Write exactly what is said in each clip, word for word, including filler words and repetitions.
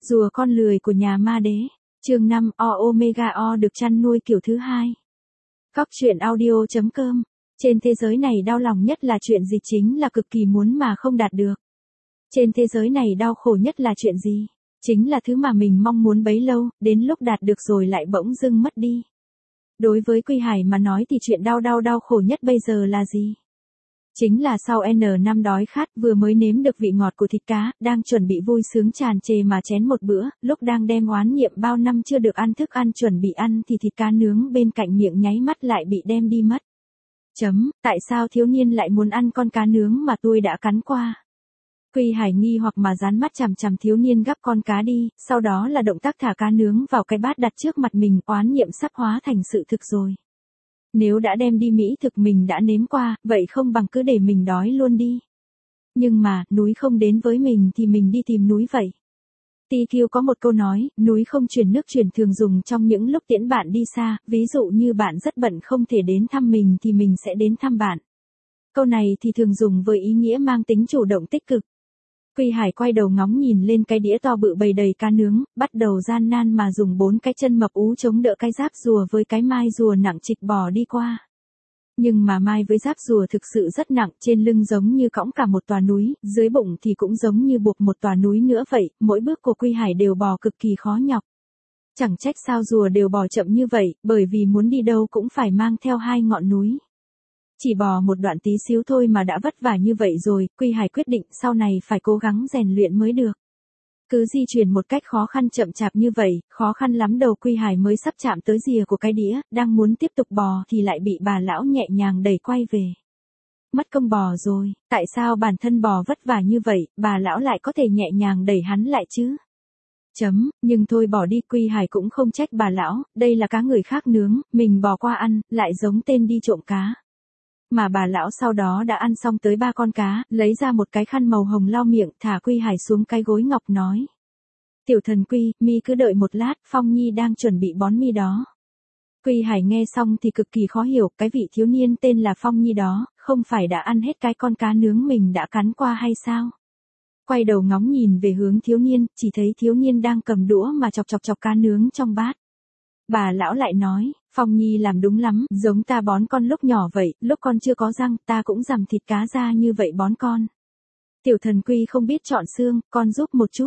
Rùa con lười của nhà ma đế. Chương năm, O Omega O được chăn nuôi kiểu thứ hai. Cóc truyện audio chấm com. Trên thế giới này đau lòng nhất là chuyện gì? Chính là cực kỳ muốn mà không đạt được. Trên thế giới này đau khổ nhất là chuyện gì? Chính là thứ mà mình mong muốn bấy lâu, đến lúc đạt được rồi lại bỗng dưng mất đi. Đối với Quy Hải mà nói thì chuyện đau đau đau khổ nhất bây giờ là gì? Chính là sau N năm đói khát, vừa mới nếm được vị ngọt của thịt cá, đang chuẩn bị vui sướng tràn trề mà chén một bữa, lúc đang đem oán niệm bao năm chưa được ăn thức ăn chuẩn bị ăn thì thịt cá nướng bên cạnh miệng nháy mắt lại bị đem đi mất. Chấm, tại sao thiếu niên lại muốn ăn con cá nướng mà tôi đã cắn qua? Quy Hải nghi hoặc mà dán mắt chằm chằm thiếu niên gắp con cá đi, sau đó là động tác thả cá nướng vào cái bát đặt trước mặt mình, oán niệm sắp hóa thành sự thực rồi. Nếu đã đem đi mỹ thực mình đã nếm qua, vậy không bằng cứ để mình đói luôn đi. Nhưng mà, núi không đến với mình thì mình đi tìm núi vậy. tê quy có một câu nói, núi không truyền nước truyền thường dùng trong những lúc tiễn bạn đi xa, ví dụ như bạn rất bận không thể đến thăm mình thì mình sẽ đến thăm bạn. Câu này thì thường dùng với ý nghĩa mang tính chủ động tích cực. Quy Hải quay đầu ngóng nhìn lên cái đĩa to bự bầy đầy cá nướng, bắt đầu gian nan mà dùng bốn cái chân mập ú chống đỡ cái giáp rùa với cái mai rùa nặng trịch bò đi qua. Nhưng mà mai với giáp rùa thực sự rất nặng, trên lưng giống như cõng cả một tòa núi, dưới bụng thì cũng giống như buộc một tòa núi nữa vậy, mỗi bước của Quy Hải đều bò cực kỳ khó nhọc. Chẳng trách sao rùa đều bò chậm như vậy, bởi vì muốn đi đâu cũng phải mang theo hai ngọn núi. Chỉ bò một đoạn tí xíu thôi mà đã vất vả như vậy rồi, Quy Hải quyết định sau này phải cố gắng rèn luyện mới được. Cứ di chuyển một cách khó khăn chậm chạp như vậy, khó khăn lắm đầu Quy Hải mới sắp chạm tới rìa của cái đĩa, đang muốn tiếp tục bò thì lại bị bà lão nhẹ nhàng đẩy quay về. Mất công bò rồi, tại sao bản thân bò vất vả như vậy, bà lão lại có thể nhẹ nhàng đẩy hắn lại chứ? Chấm, nhưng thôi bỏ đi, Quy Hải cũng không trách bà lão, đây là cá người khác nướng, mình bò qua ăn, lại giống tên đi trộm cá. Mà bà lão sau đó đã ăn xong tới ba con cá, lấy ra một cái khăn màu hồng lau miệng, thả Quy Hải xuống cái gối ngọc nói. Tiểu thần Quy, mi cứ đợi một lát, Phong Nhi đang chuẩn bị bón mi đó. Quy Hải nghe xong thì cực kỳ khó hiểu, cái vị thiếu niên tên là Phong Nhi đó, không phải đã ăn hết cái con cá nướng mình đã cắn qua hay sao? Quay đầu ngóng nhìn về hướng thiếu niên, chỉ thấy thiếu niên đang cầm đũa mà chọc chọc chọc cá nướng trong bát. Bà lão lại nói, Phong Nhi làm đúng lắm, giống ta bón con lúc nhỏ vậy, lúc con chưa có răng, ta cũng dằm thịt cá ra như vậy bón con. Tiểu thần Quy không biết chọn xương, con giúp một chút.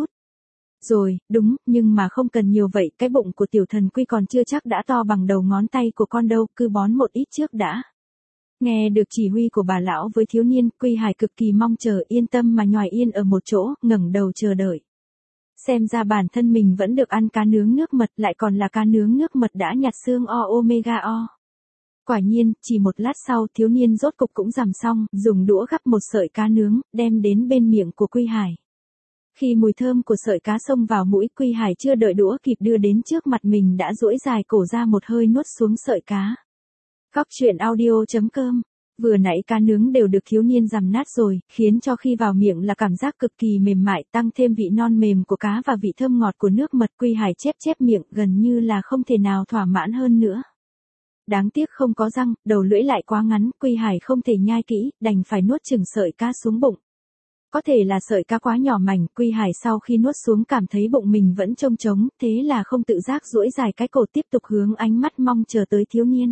Rồi, đúng, nhưng mà không cần nhiều vậy, cái bụng của tiểu thần Quy còn chưa chắc đã to bằng đầu ngón tay của con đâu, cứ bón một ít trước đã. Nghe được chỉ huy của bà lão với thiếu niên, Quy Hải cực kỳ mong chờ, yên tâm mà nhòi yên ở một chỗ, ngẩng đầu chờ đợi. Xem ra bản thân mình vẫn được ăn cá nướng nước mật, lại còn là cá nướng nước mật đã nhặt xương O Omega O. Quả nhiên, chỉ một lát sau thiếu niên rốt cục cũng dằm xong, dùng đũa gắp một sợi cá nướng, đem đến bên miệng của Quy Hải. Khi mùi thơm của sợi cá xông vào mũi, Quy Hải chưa đợi đũa kịp đưa đến trước mặt mình đã duỗi dài cổ ra một hơi nuốt xuống sợi cá. Cóc truyện audio chấm com. Vừa nãy cá nướng đều được thiếu niên dằm nát rồi, khiến cho khi vào miệng là cảm giác cực kỳ mềm mại, tăng thêm vị non mềm của cá và vị thơm ngọt của nước mật. Quy Hải chép chép miệng, gần như là không thể nào thỏa mãn hơn nữa. Đáng tiếc không có răng, đầu lưỡi lại quá ngắn, Quy Hải không thể nhai kỹ, đành phải nuốt chừng sợi cá xuống bụng. Có thể là sợi cá quá nhỏ mảnh, Quy Hải sau khi nuốt xuống cảm thấy bụng mình vẫn trông trống, thế là không tự giác duỗi dài cái cổ tiếp tục hướng ánh mắt mong chờ tới thiếu niên.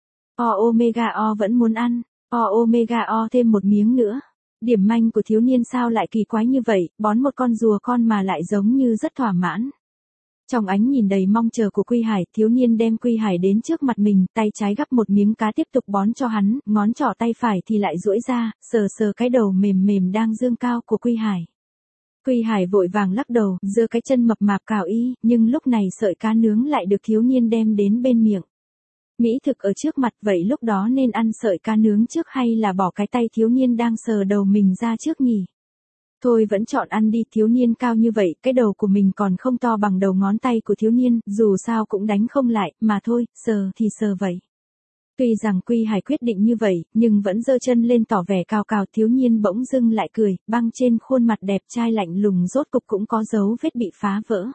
O Omega O vẫn muốn ăn. O Omega O thêm một miếng nữa. Điểm manh của thiếu niên sao lại kỳ quái như vậy, bón một con rùa con mà lại giống như rất thỏa mãn. Trong ánh nhìn đầy mong chờ của Quy Hải, thiếu niên đem Quy Hải đến trước mặt mình, tay trái gắp một miếng cá tiếp tục bón cho hắn, ngón trỏ tay phải thì lại duỗi ra, sờ sờ cái đầu mềm mềm đang dương cao của Quy Hải. Quy Hải vội vàng lắc đầu, giơ cái chân mập mạp cào y, nhưng lúc này sợi cá nướng lại được thiếu niên đem đến bên miệng. Mỹ thực ở trước mặt, vậy lúc đó nên ăn sợi cá nướng trước hay là bỏ cái tay thiếu niên đang sờ đầu mình ra trước nhỉ? Thôi vẫn chọn ăn đi, thiếu niên cao như vậy, cái đầu của mình còn không to bằng đầu ngón tay của thiếu niên, dù sao cũng đánh không lại, mà thôi, sờ thì sờ vậy. Tuy rằng Quy Hải quyết định như vậy, nhưng vẫn giơ chân lên tỏ vẻ cao cao, thiếu niên bỗng dưng lại cười, băng trên khuôn mặt đẹp trai lạnh lùng rốt cục cũng có dấu vết bị phá vỡ.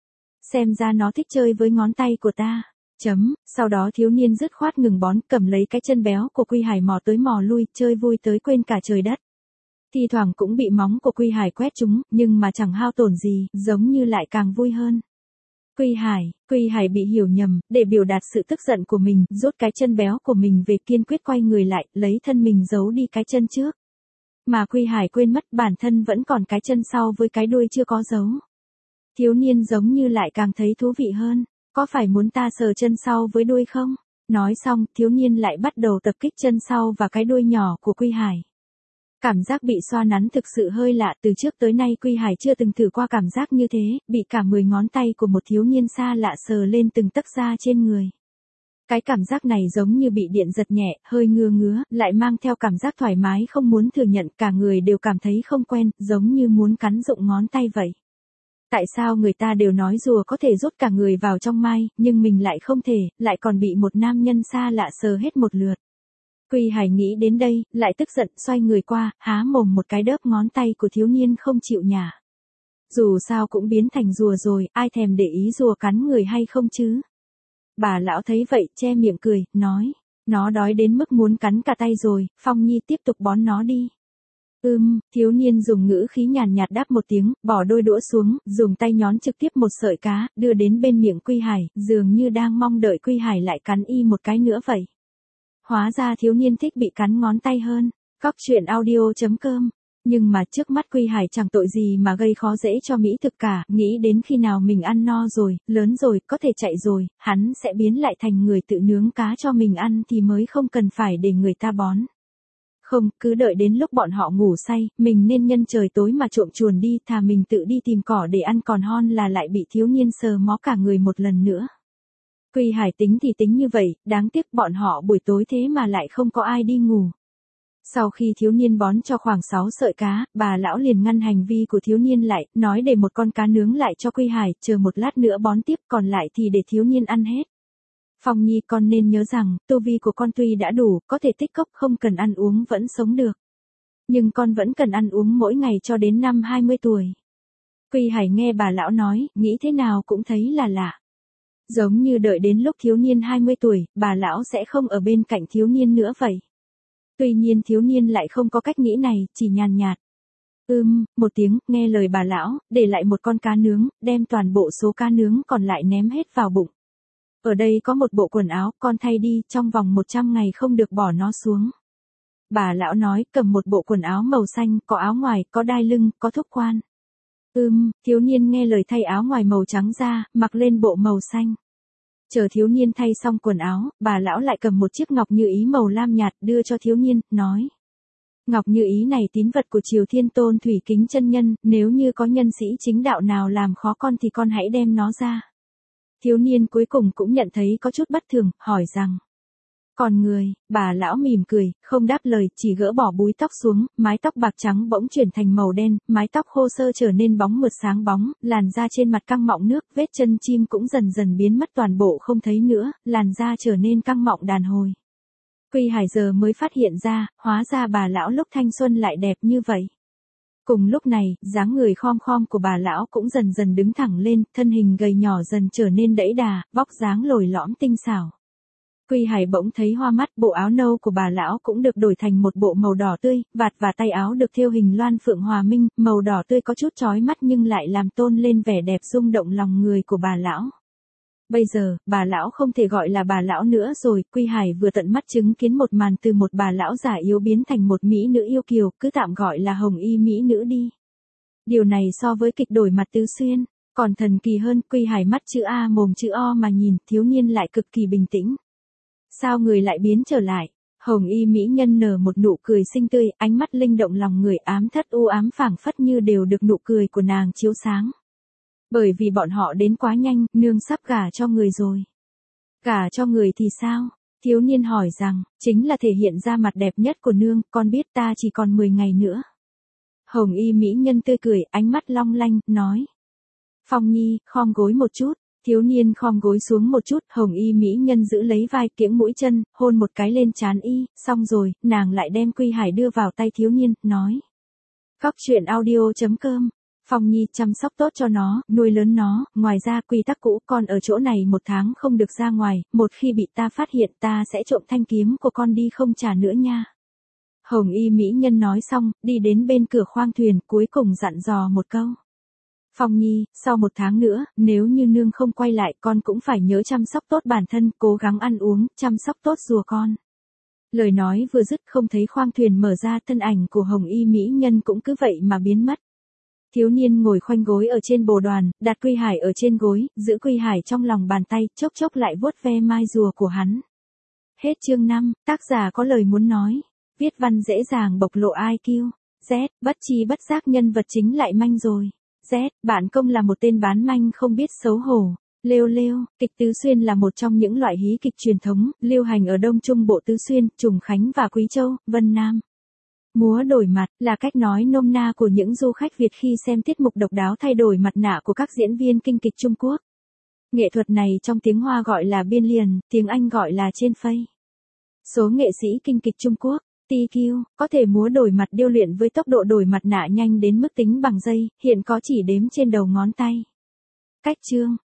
Xem ra nó thích chơi với ngón tay của ta. Chấm, sau đó thiếu niên dứt khoát ngừng bón, cầm lấy cái chân béo của Quy Hải mò tới mò lui, chơi vui tới quên cả trời đất. Thi thoảng cũng bị móng của Quy Hải quét trúng, nhưng mà chẳng hao tổn gì, giống như lại càng vui hơn. Quy Hải, Quy Hải bị hiểu nhầm, để biểu đạt sự tức giận của mình, rút cái chân béo của mình về, kiên quyết quay người lại, lấy thân mình giấu đi cái chân trước. Mà Quy Hải quên mất bản thân vẫn còn cái chân sau với cái đuôi chưa có giấu. Thiếu niên giống như lại càng thấy thú vị hơn, có phải muốn ta sờ chân sau với đuôi không? Nói xong, thiếu niên lại bắt đầu tập kích chân sau và cái đuôi nhỏ của Quy Hải. Cảm giác bị xoa nắn thực sự hơi lạ, từ trước tới nay Quy Hải chưa từng thử qua cảm giác như thế, bị cả mười ngón tay của một thiếu niên xa lạ sờ lên từng tấc da trên người. Cái cảm giác này giống như bị điện giật nhẹ, hơi ngứa ngứa, lại mang theo cảm giác thoải mái không muốn thừa nhận, cả người đều cảm thấy không quen, giống như muốn cắn rụng ngón tay vậy. Tại sao người ta đều nói rùa có thể rút cả người vào trong mai, nhưng mình lại không thể, lại còn bị một nam nhân xa lạ sờ hết một lượt. Quy Hải nghĩ đến đây, lại tức giận, xoay người qua, há mồm một cái đớp ngón tay của thiếu niên không chịu nhả. Dù sao cũng biến thành rùa rồi, ai thèm để ý rùa cắn người hay không chứ? Bà lão thấy vậy, che miệng cười, nói, nó đói đến mức muốn cắn cả tay rồi, Phong Nhi tiếp tục bón nó đi. Ừm, thiếu niên dùng ngữ khí nhàn nhạt đáp một tiếng, bỏ đôi đũa xuống, dùng tay nhón trực tiếp một sợi cá, đưa đến bên miệng Quy Hải, dường như đang mong đợi Quy Hải lại cắn y một cái nữa vậy. Hóa ra thiếu niên thích bị cắn ngón tay hơn. Cóc truyện audio chấm com. Nhưng mà trước mắt Quy Hải chẳng tội gì mà gây khó dễ cho Mỹ thực cả, nghĩ đến khi nào mình ăn no rồi, lớn rồi, có thể chạy rồi, hắn sẽ biến lại thành người tự nướng cá cho mình ăn thì mới không cần phải để người ta bón. Không, cứ đợi đến lúc bọn họ ngủ say, mình nên nhân trời tối mà trộm chuồn đi, thà mình tự đi tìm cỏ để ăn còn hon là lại bị thiếu niên sờ mó cả người một lần nữa. Quy Hải tính thì tính như vậy, đáng tiếc bọn họ buổi tối thế mà lại không có ai đi ngủ. Sau khi thiếu niên bón cho khoảng sáu sợi cá, bà lão liền ngăn hành vi của thiếu niên lại, nói để một con cá nướng lại cho Quy Hải, chờ một lát nữa bón tiếp, còn lại thì để thiếu niên ăn hết. Phong Nhi, con nên nhớ rằng, tu vi của con tuy đã đủ, có thể tích cốc, không cần ăn uống vẫn sống được. Nhưng con vẫn cần ăn uống mỗi ngày cho đến năm hai mươi tuổi. Quy Hải nghe bà lão nói, nghĩ thế nào cũng thấy là lạ. Giống như đợi đến lúc thiếu niên hai mươi tuổi, bà lão sẽ không ở bên cạnh thiếu niên nữa vậy. Tuy nhiên thiếu niên lại không có cách nghĩ này, chỉ nhàn nhạt. Ưm, một tiếng, nghe lời bà lão, để lại một con cá nướng, đem toàn bộ số cá nướng còn lại ném hết vào bụng. Ở đây có một bộ quần áo, con thay đi, trong vòng một trăm ngày không được bỏ nó xuống. Bà lão nói, cầm một bộ quần áo màu xanh, có áo ngoài, có đai lưng, có thúc quan. Ừm, thiếu niên nghe lời thay áo ngoài màu trắng ra, mặc lên bộ màu xanh. Chờ thiếu niên thay xong quần áo, bà lão lại cầm một chiếc ngọc như ý màu lam nhạt đưa cho thiếu niên, nói. Ngọc như ý này tín vật của Triều Thiên Tôn Thủy Kính chân nhân, nếu như có nhân sĩ chính đạo nào làm khó con thì con hãy đem nó ra. Thiếu niên cuối cùng cũng nhận thấy có chút bất thường, hỏi rằng. Còn người, bà lão mỉm cười, không đáp lời, chỉ gỡ bỏ búi tóc xuống, mái tóc bạc trắng bỗng chuyển thành màu đen, mái tóc khô sơ trở nên bóng mượt sáng bóng, làn da trên mặt căng mọng nước, vết chân chim cũng dần dần biến mất toàn bộ không thấy nữa, làn da trở nên căng mọng đàn hồi. Quy Hải giờ mới phát hiện ra, hóa ra bà lão lúc thanh xuân lại đẹp như vậy. Cùng lúc này, dáng người khom khom của bà lão cũng dần dần đứng thẳng lên, thân hình gầy nhỏ dần trở nên đẫy đà, vóc dáng lồi lõm tinh xảo. Quy Hải bỗng thấy hoa mắt, bộ áo nâu của bà lão cũng được đổi thành một bộ màu đỏ tươi, vạt và tay áo được thêu hình loan phượng hòa minh, màu đỏ tươi có chút chói mắt nhưng lại làm tôn lên vẻ đẹp rung động lòng người của bà lão. Bây giờ, bà lão không thể gọi là bà lão nữa rồi, Quy Hải vừa tận mắt chứng kiến một màn từ một bà lão già yếu biến thành một mỹ nữ yêu kiều, cứ tạm gọi là hồng y mỹ nữ đi. Điều này so với kịch đổi mặt Tứ Xuyên, còn thần kỳ hơn, Quy Hải mắt chữ A mồm chữ O mà nhìn, thiếu niên lại cực kỳ bình tĩnh. Sao người lại biến trở lại? Hồng y mỹ nhân nở một nụ cười xinh tươi, ánh mắt linh động lòng người, ám thất u ám phảng phất như đều được nụ cười của nàng chiếu sáng. Bởi vì bọn họ đến quá nhanh, nương sắp gả cho người rồi. Gả cho người thì sao? Thiếu niên hỏi rằng, chính là thể hiện ra mặt đẹp nhất của nương, con biết ta chỉ còn mười ngày nữa. Hồng y mỹ nhân tươi cười, ánh mắt long lanh, nói. Phong Nhi, khom gối một chút. Thiếu niên khom gối xuống một chút, hồng y mỹ nhân giữ lấy vai, kiễng mũi chân, hôn một cái lên trán y, xong rồi, nàng lại đem Quy Hải đưa vào tay thiếu niên, nói. Cóc truyện audio chấm com. Phong Nhi chăm sóc tốt cho nó, nuôi lớn nó, ngoài ra quy tắc cũ, con ở chỗ này một tháng không được ra ngoài, một khi bị ta phát hiện ta sẽ trộm thanh kiếm của con đi không trả nữa nha. Hồng y mỹ nhân nói xong, đi đến bên cửa khoang thuyền, cuối cùng dặn dò một câu. Phong Nhi, sau một tháng nữa, nếu như nương không quay lại, con cũng phải nhớ chăm sóc tốt bản thân, cố gắng ăn uống, chăm sóc tốt rùa con. Lời nói vừa dứt không thấy khoang thuyền mở ra, thân ảnh của Hồng y mỹ nhân cũng cứ vậy mà biến mất. Thiếu niên ngồi khoanh gối ở trên bồ đoàn, đặt Quy Hải ở trên gối, giữ Quy Hải trong lòng bàn tay, chốc chốc lại vuốt ve mai rùa của hắn. Hết chương năm, tác giả có lời muốn nói. Viết văn dễ dàng bộc lộ i kiu. Z, bất chi bất giác nhân vật chính lại manh rồi. Z, bạn công là một tên bán manh không biết xấu hổ. Lêu lêu, kịch Tứ Xuyên là một trong những loại hí kịch truyền thống, lưu hành ở Đông Trung Bộ Tứ Xuyên, Trùng Khánh và Quý Châu, Vân Nam. Múa đổi mặt là cách nói nôm na của những du khách Việt khi xem tiết mục độc đáo thay đổi mặt nạ của các diễn viên kinh kịch Trung Quốc. Nghệ thuật này trong tiếng Hoa gọi là biên liền, tiếng Anh gọi là trên phây. Số nghệ sĩ kinh kịch Trung Quốc, tê kiu, có thể múa đổi mặt điêu luyện với tốc độ đổi mặt nạ nhanh đến mức tính bằng giây, hiện có chỉ đếm trên đầu ngón tay. Cách chương,